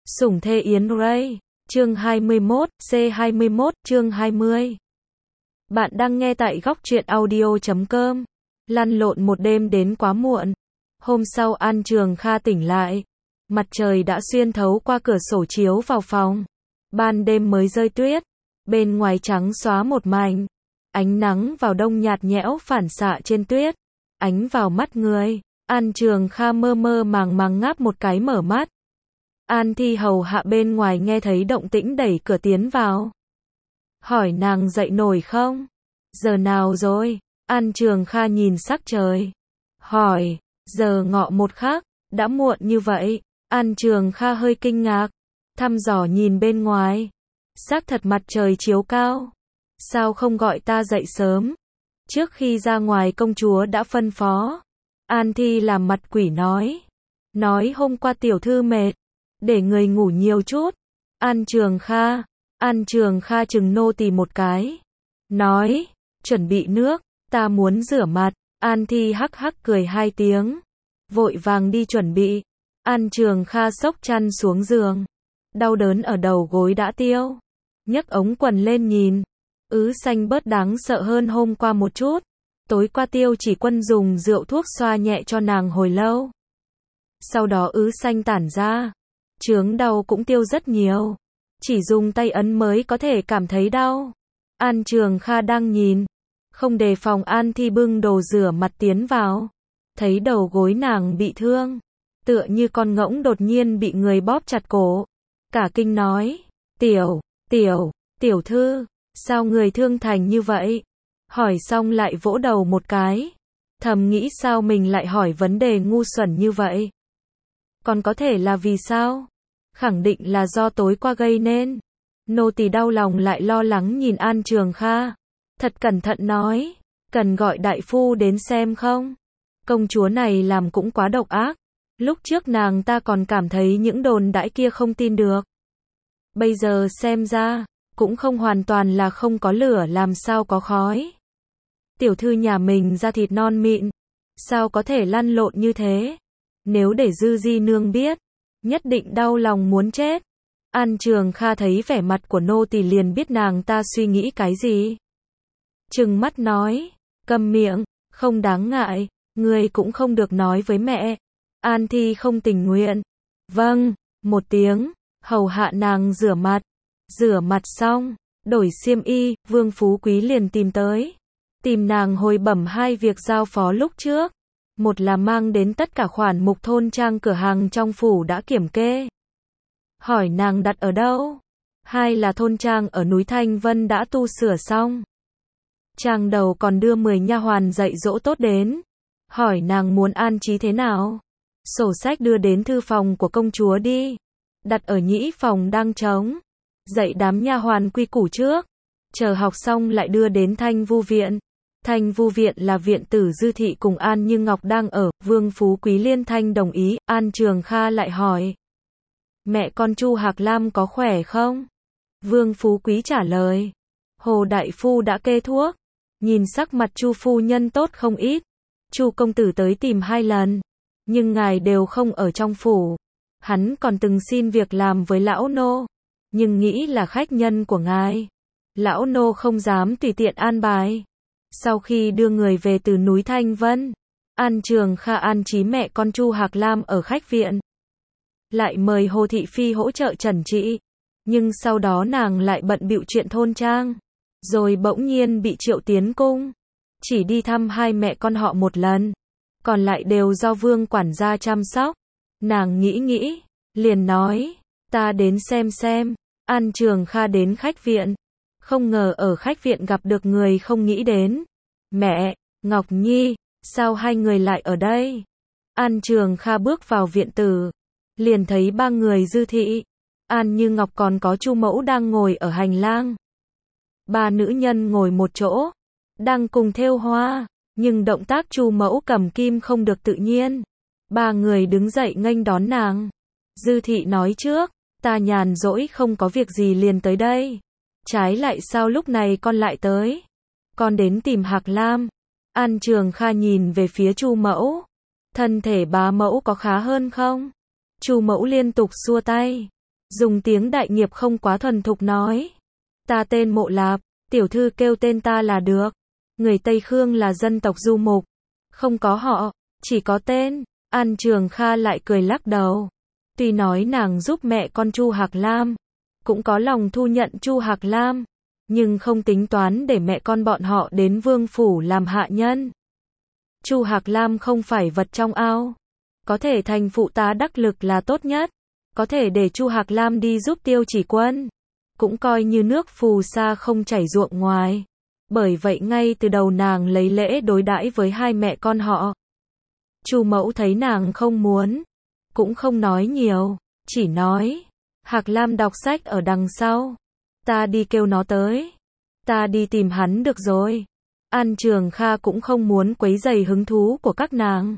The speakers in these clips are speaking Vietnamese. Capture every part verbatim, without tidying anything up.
Sủng thê Yến Ray, chương hai mươi mốt, C hai mươi mốt, chương hai mươi. Bạn đang nghe tại góc truyện audio chấm com. Lăn lộn một đêm đến quá muộn. Hôm sau An Trường Kha tỉnh lại. Mặt trời đã xuyên thấu qua cửa sổ chiếu vào phòng. Ban đêm mới rơi tuyết. Bên ngoài trắng xóa một mảnh. Ánh nắng vào đông nhạt nhẽo phản xạ trên tuyết. Ánh vào mắt người. An Trường Kha mơ mơ màng màng ngáp một cái mở mắt. An Thi hầu hạ bên ngoài nghe thấy động tĩnh đẩy cửa tiến vào. Hỏi nàng dậy nổi không? Giờ nào rồi? An Trường Kha nhìn sắc trời. Hỏi, giờ ngọ một khắc, đã muộn như vậy. An Trường Kha hơi kinh ngạc. Thăm dò nhìn bên ngoài. Xác thật mặt trời chiếu cao. Sao không gọi ta dậy sớm? Trước khi ra ngoài công chúa đã phân phó. An Thi làm mặt quỷ nói. Nói hôm qua tiểu thư mệt. Để người ngủ nhiều chút. An Trường Kha. An Trường Kha chừng nô tỳ một cái. Nói. Chuẩn bị nước. Ta muốn rửa mặt. An Thi hắc hắc cười hai tiếng. Vội vàng đi chuẩn bị. An Trường Kha xốc chăn xuống giường. Đau đớn ở đầu gối đã tiêu. Nhấc ống quần lên nhìn. Ứ xanh bớt đáng sợ hơn hôm qua một chút. Tối qua Tiêu Chỉ Quân dùng rượu thuốc xoa nhẹ cho nàng hồi lâu. Sau đó ứ xanh tản ra. Chướng đau cũng tiêu rất nhiều. Chỉ dùng tay ấn mới có thể cảm thấy đau. An Trường Kha đang nhìn. Không đề phòng An Thi bưng đồ rửa mặt tiến vào. Thấy đầu gối nàng bị thương. Tựa như con ngỗng đột nhiên bị người bóp chặt cổ. Cả kinh nói. Tiểu, tiểu, tiểu thư. Sao người thương thành như vậy? Hỏi xong lại vỗ đầu một cái. Thầm nghĩ sao mình lại hỏi vấn đề ngu xuẩn như vậy? Còn có thể là vì sao? Khẳng định là do tối qua gây nên. Nô tỳ đau lòng lại lo lắng nhìn An Trường Kha. Thật cẩn thận nói. Cần gọi đại phu đến xem không? Công chúa này làm cũng quá độc ác. Lúc trước nàng ta còn cảm thấy những đồn đãi kia không tin được. Bây giờ xem ra, cũng không hoàn toàn là không có lửa làm sao có khói. Tiểu thư nhà mình da thịt non mịn. Sao có thể lăn lộn như thế? Nếu để Dư Di Nương biết, nhất định đau lòng muốn chết. An Trường Kha thấy vẻ mặt của nô tỳ liền biết nàng ta suy nghĩ cái gì. Trừng mắt nói, câm miệng, không đáng ngại, người cũng không được nói với mẹ. An Thi không tình nguyện. Vâng, một tiếng, hầu hạ nàng rửa mặt. Rửa mặt xong, đổi xiêm y, Vương Phú Quý liền tìm tới. Tìm nàng hồi bẩm hai việc giao phó lúc trước. Một là mang đến tất cả khoản mục thôn trang cửa hàng trong phủ đã kiểm kê. Hỏi nàng đặt ở đâu? Hai là thôn trang ở núi Thanh Vân đã tu sửa xong. Trang đầu còn đưa mười nha hoàn dạy dỗ tốt đến. Hỏi nàng muốn an trí thế nào? Sổ sách đưa đến thư phòng của công chúa đi. Đặt ở nhĩ phòng đang trống. Dạy đám nha hoàn quy củ trước. Chờ học xong lại đưa đến Thanh Vu Viện. Thanh Vu Viện là viện tử Dư Thị cùng An Như Ngọc đang ở. Vương Phú Quý liên thanh đồng ý. An Trường Kha lại hỏi. Mẹ con Chu Hạc Lam có khỏe không? Vương Phú Quý trả lời. Hồ đại phu đã kê thuốc. Nhìn sắc mặt Chu phu nhân tốt không ít. Chu công tử tới tìm hai lần. Nhưng ngài đều không ở trong phủ. Hắn còn từng xin việc làm với lão nô. Nhưng nghĩ là khách nhân của ngài. Lão nô không dám tùy tiện an bài. Sau khi đưa người về từ núi Thanh Vân, An Trường Kha an trí mẹ con Chu Hạc Lam ở khách viện. Lại mời Hồ Thị Phi hỗ trợ trần trị. Nhưng sau đó nàng lại bận bịu chuyện thôn trang. Rồi bỗng nhiên bị triệu tiến cung. Chỉ đi thăm hai mẹ con họ một lần. Còn lại đều do vương quản gia chăm sóc. Nàng nghĩ nghĩ, liền nói, ta đến xem xem. An Trường Kha đến khách viện. Không ngờ ở khách viện gặp được người không nghĩ đến. Mẹ, Ngọc Nhi, sao hai người lại ở đây? An Trường Kha bước vào viện tử. Liền thấy ba người Dư Thị. An Như Ngọc còn có Chu Mẫu đang ngồi ở hành lang. Ba nữ nhân ngồi một chỗ. Đang cùng thêu hoa. Nhưng động tác Chu Mẫu cầm kim không được tự nhiên. Ba người đứng dậy nghênh đón nàng. Dư Thị nói trước. Ta nhàn rỗi không có việc gì liền tới đây. Trái lại sao lúc này con lại tới? Con đến tìm Hạc Lam. An Trường Kha nhìn về phía Chu Mẫu. Thân thể bá mẫu có khá hơn không? Chu Mẫu liên tục xua tay. dùng tiếng đại nghiệp không quá thuần thục nói. Ta tên Mộ Lạp, tiểu thư kêu tên ta là được. Người Tây Khương là dân tộc du mục, không có họ, chỉ có tên. An Trường Kha lại cười lắc đầu. Tuy nói nàng giúp mẹ con Chu Hạc Lam, cũng có lòng thu nhận Chu Hạc Lam, nhưng không tính toán để mẹ con bọn họ đến vương phủ làm hạ nhân. Chu Hạc Lam không phải vật trong ao, có thể thành phụ tá đắc lực là tốt nhất, có thể để Chu Hạc Lam đi giúp Tiêu Chỉ Quân, cũng coi như nước phù sa không chảy ruộng ngoài. Bởi vậy ngay từ đầu nàng lấy lễ đối đãi với hai mẹ con họ. Chu mẫu thấy nàng không muốn, cũng không nói nhiều, chỉ nói, Hạc Lam đọc sách ở đằng sau, ta đi kêu nó tới, ta đi tìm hắn được rồi. An Trường Kha cũng không muốn quấy rầy hứng thú của các nàng,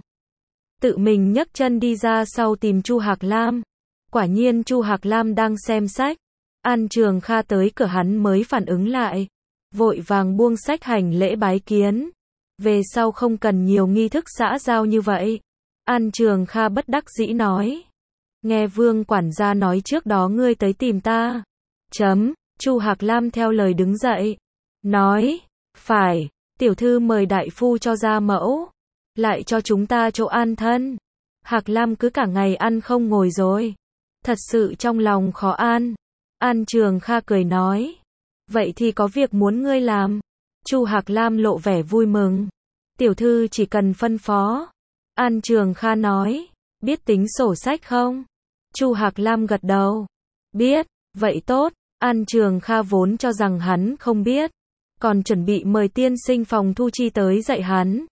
tự mình nhấc chân đi ra sau tìm Chu Hạc Lam. Quả nhiên Chu Hạc Lam đang xem sách. An Trường Kha tới cửa hắn mới phản ứng lại, vội vàng buông sách hành lễ bái kiến. Về sau không cần nhiều nghi thức xã giao như vậy. An Trường Kha bất đắc dĩ nói, nghe Vương quản gia nói trước đó ngươi tới tìm ta. Chấm, Chu Hạc Lam theo lời đứng dậy, nói, phải, tiểu thư mời đại phu cho ra mẫu, lại cho chúng ta chỗ an thân. Hạc Lam cứ cả ngày ăn không ngồi rồi, thật sự trong lòng khó an. An Trường Kha cười nói, vậy thì có việc muốn ngươi làm. Chu Hạc Lam lộ vẻ vui mừng, tiểu thư chỉ cần phân phó. An Trường Kha nói, biết tính sổ sách không? Chu Hạc Lam gật đầu, biết, vậy tốt. An Trường Kha vốn cho rằng hắn không biết, còn chuẩn bị mời tiên sinh Phòng Thu Chi tới dạy hắn.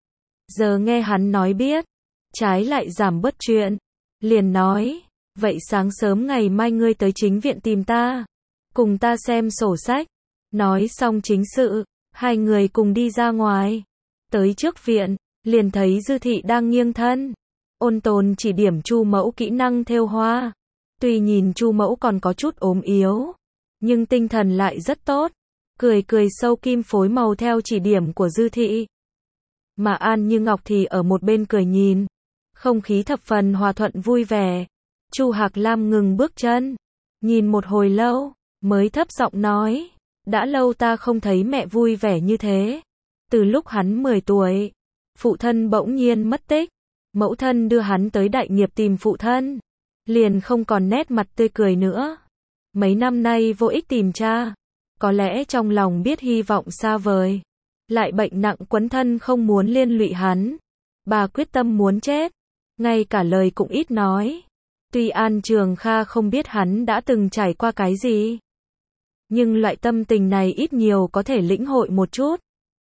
Giờ nghe hắn nói biết, trái lại giảm bớt chuyện, liền nói, vậy sáng sớm ngày mai ngươi tới chính viện tìm ta, cùng ta xem sổ sách. Nói xong chính sự, hai người cùng đi ra ngoài. Tới trước viện, liền thấy Dư Thị đang nghiêng thân, ôn tồn chỉ điểm Chu mẫu kỹ năng thêu hoa. Tuy nhìn Chu mẫu còn có chút ốm yếu, nhưng tinh thần lại rất tốt, cười cười sâu kim phối màu theo chỉ điểm của Dư Thị. Mà An Như Ngọc thì ở một bên cười nhìn, không khí thập phần hòa thuận vui vẻ. Chu Hạc Lam ngừng bước chân, nhìn một hồi lâu, mới thấp giọng nói, đã lâu ta không thấy mẹ vui vẻ như thế. Từ lúc hắn mười tuổi, phụ thân bỗng nhiên mất tích, mẫu thân đưa hắn tới đại nghiệp tìm phụ thân, liền không còn nét mặt tươi cười nữa. Mấy năm nay vô ích tìm cha, có lẽ trong lòng biết hy vọng xa vời, lại bệnh nặng quấn thân không muốn liên lụy hắn. Bà quyết tâm muốn chết, ngay cả lời cũng ít nói. Tuy An Trường Kha không biết hắn đã từng trải qua cái gì, nhưng loại tâm tình này ít nhiều có thể lĩnh hội một chút.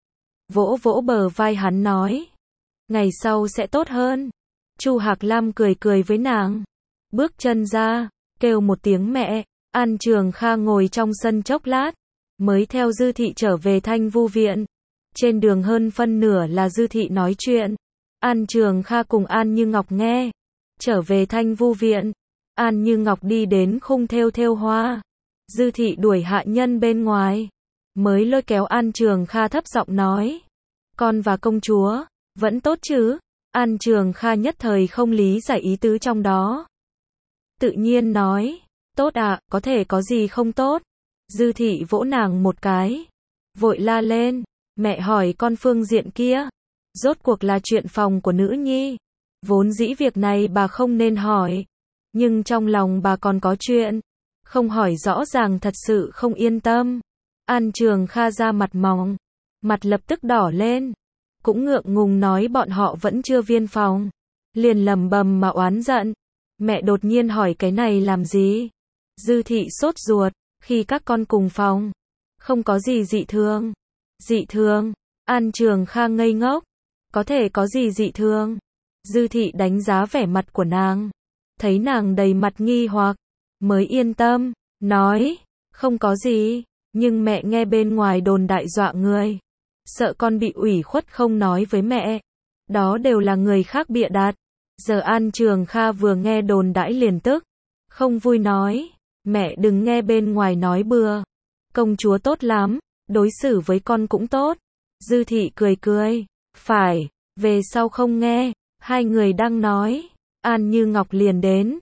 Vỗ vỗ bờ vai hắn nói, ngày sau sẽ tốt hơn. Chu Hạc Lam cười cười với nàng, bước chân ra, kêu một tiếng mẹ. An Trường Kha ngồi trong sân chốc lát, mới theo Dư Thị trở về Thanh Vu viện. Trên đường hơn phân nửa là Dư Thị nói chuyện, An Trường Kha cùng An Như Ngọc nghe. Trở về Thanh Vu viện, An Như Ngọc đi đến khung thêu thêu hoa. Dư Thị đuổi hạ nhân bên ngoài, mới lôi kéo An Trường Kha thấp giọng nói, con và công chúa, vẫn tốt chứ? An Trường Kha nhất thời không lý giải ý tứ trong đó. Tự nhiên nói, tốt ạ, à, có thể có gì không tốt. Dư Thị vỗ nàng một cái, vội la lên, mẹ hỏi con phương diện kia, rốt cuộc là chuyện phòng của nữ nhi. Vốn dĩ việc này bà không nên hỏi, nhưng trong lòng bà còn có chuyện, không hỏi rõ ràng thật sự không yên tâm. An Trường Kha ra mặt mỏng, mặt lập tức đỏ lên, cũng ngượng ngùng nói bọn họ vẫn chưa viên phòng, liền lầm bầm mà oán giận, mẹ đột nhiên hỏi cái này làm gì? Dư Thị sốt ruột, khi các con cùng phòng, không có gì dị thường. Dị thường? An Trường Kha ngây ngốc, có thể có gì dị thường? Dư Thị đánh giá vẻ mặt của nàng, thấy nàng đầy mặt nghi hoặc, mới yên tâm, nói, không có gì, nhưng mẹ nghe bên ngoài đồn đại dọa người, sợ con bị ủy khuất không nói với mẹ, đó đều là người khác bịa đặt. Giờ An Trường Kha vừa nghe đồn đãi liền tức, không vui nói, mẹ đừng nghe bên ngoài nói bừa, công chúa tốt lắm, đối xử với con cũng tốt. Dư Thị cười cười, phải, về sau không nghe. Hai người đang nói, An Như Ngọc liền đến,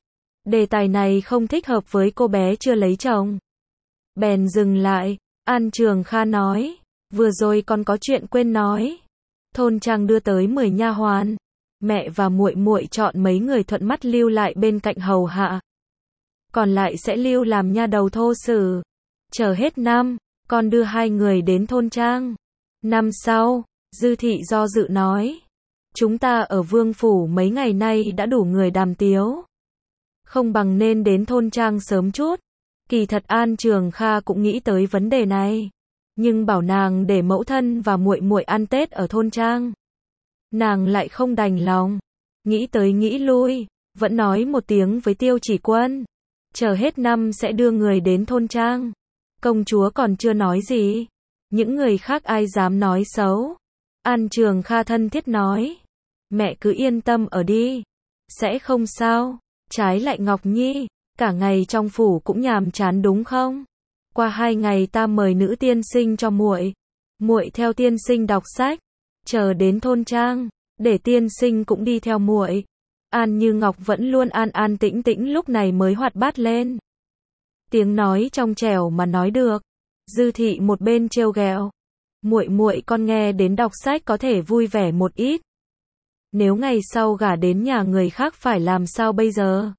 Đề tài này không thích hợp với cô bé chưa lấy chồng. Bèn dừng lại, An Trường Kha nói, vừa rồi còn có chuyện quên nói. Thôn trang đưa tới mười nha hoàn, mẹ và muội muội chọn mấy người thuận mắt lưu lại bên cạnh hầu hạ. Còn lại sẽ lưu làm nha đầu thô sử. Chờ hết năm, con đưa hai người đến thôn trang. Năm sau, Dư Thị do dự nói, chúng ta ở vương phủ mấy ngày nay đã đủ người đàm tiếu. Không bằng nên đến thôn trang sớm chút. Kỳ thật An Trường Kha cũng nghĩ tới vấn đề này, nhưng bảo nàng để mẫu thân và muội muội ăn Tết ở thôn trang, nàng lại không đành lòng. Nghĩ tới nghĩ lui, vẫn nói một tiếng với Tiêu Chỉ Quân, chờ hết năm sẽ đưa người đến thôn trang. Công chúa còn chưa nói gì, những người khác ai dám nói xấu. An Trường Kha thân thiết nói, mẹ cứ yên tâm ở đi, sẽ không sao. Trái lại Ngọc Nhi, cả ngày trong phủ cũng nhàm chán đúng không? Qua hai ngày ta mời nữ tiên sinh cho muội, muội theo tiên sinh đọc sách, chờ đến thôn trang, để tiên sinh cũng đi theo muội. An Như Ngọc vẫn luôn an an tĩnh tĩnh lúc này mới hoạt bát lên. Tiếng nói trong trẻo mà nói được. Dư Thị một bên trêu ghẹo, muội muội con nghe đến đọc sách có thể vui vẻ một ít. Nếu ngày sau gả đến nhà người khác phải làm sao bây giờ?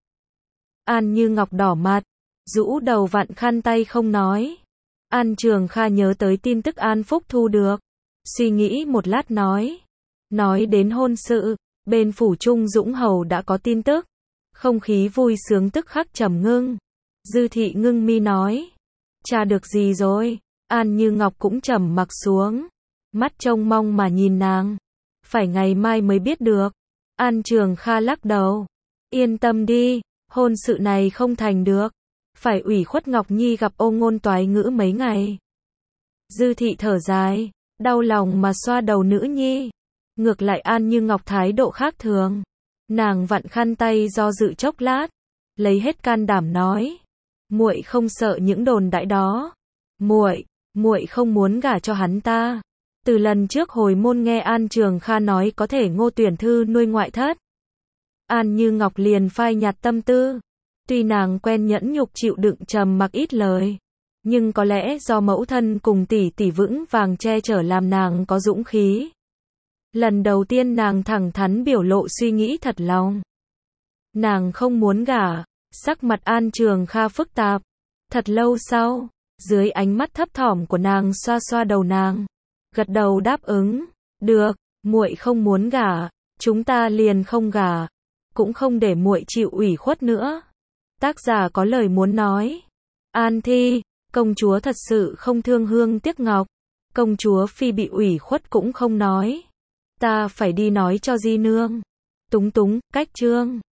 An Như Ngọc đỏ mặt, rũ đầu vặn khăn tay không nói. An Trường Kha nhớ tới tin tức An Phúc thu được, suy nghĩ một lát nói, nói đến hôn sự, bên phủ Trung Dũng Hầu đã có tin tức. Không khí vui sướng tức khắc trầm ngưng. Dư Thị ngưng mi nói, cha được gì rồi? An Như Ngọc cũng trầm mặc xuống, mắt trông mong mà nhìn nàng. Phải ngày mai mới biết được. An Trường Kha lắc đầu, yên tâm đi, hôn sự này không thành được, phải ủy khuất Ngọc Nhi gặp Ô Ngôn Toái Ngữ mấy ngày. Dư Thị thở dài, đau lòng mà xoa đầu nữ nhi. Ngược lại An Như Ngọc thái độ khác thường, nàng vặn khăn tay do dự chốc lát, lấy hết can đảm nói, muội không sợ những đồn đại đó, muội, muội không muốn gả cho hắn ta. Từ lần trước hồi môn nghe An Trường Kha nói có thể Ngô Tuyển Thư nuôi ngoại thất, An Như Ngọc liền phai nhạt tâm tư. Tuy nàng quen nhẫn nhục chịu đựng trầm mặc ít lời, nhưng có lẽ do mẫu thân cùng tỷ tỷ vững vàng che chở làm nàng có dũng khí. Lần đầu tiên nàng thẳng thắn biểu lộ suy nghĩ thật lòng. Nàng không muốn gả. Sắc mặt An Trường Kha phức tạp. Thật lâu sau, dưới ánh mắt thấp thỏm của nàng xoa xoa đầu nàng, gật đầu đáp ứng, được, muội không muốn gả, chúng ta liền không gả, cũng không để muội chịu ủy khuất nữa. Tác giả có lời muốn nói. An Thi, công chúa thật sự không thương hương tiếc ngọc, công chúa phi bị ủy khuất cũng không nói. Ta phải đi nói cho di nương. Túng túng, cách chương.